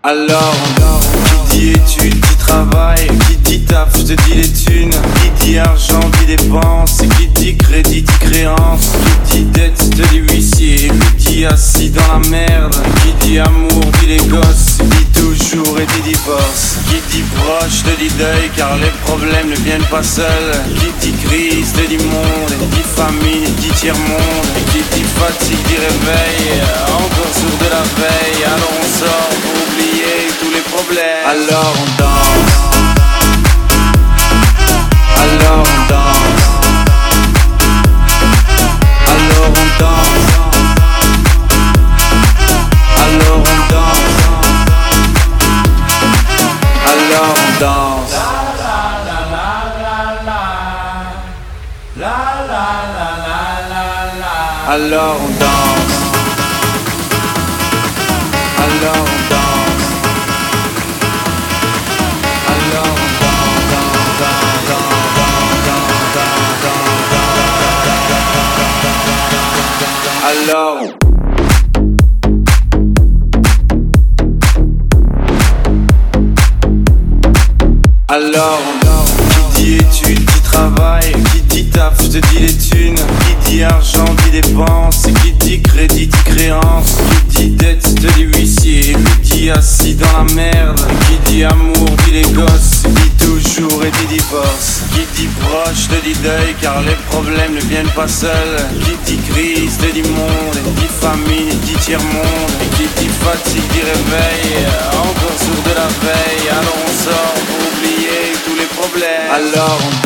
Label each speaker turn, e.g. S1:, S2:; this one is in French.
S1: Alors, qui dit études, dit travail, qui dit taf, je te dis les thunes. Qui dit argent, dit dépenses, qui dit crédit, dit créance. Qui dit dette, te dit huissier, qui dit assis dans la merde. Qui dit amour, dit les gosses, dit toujours et dit divorce. Qui dit proche, te dit deuil, car les problèmes ne viennent pas seuls. Qui dit crise, te dit monde, dit famine, dit tiers-monde. Et qui dit fatigue, dit réveil, encore sourd de la veille. Alors on sort pour oublier tous les problèmes. Alors on danse. Alors on danse. Alors on danse. Alors on danse. Alors on danse. Alors on danse. Alors on danse. Alors on danse. Alors alors, qui dit études, dit travail, qui dit taf, je te dis les thunes. Qui dit argent, dit dépenses, qui dit crédit, dit créance. Qui dit dette, te dit huissier, qui dit assis dans la merde. Qui dit amour, dit les gosses, dit toujours et dit divorce. Qui dit proche, te dit deuil, car les problèmes ne viennent pas seuls. Qui dit crise, te dit monde, dit famine, dit tiers-monde. Et qui dit fatigue, dit réveil, encore sourd de la veille. Alors on sort pour oublier tous les problèmes. Alors on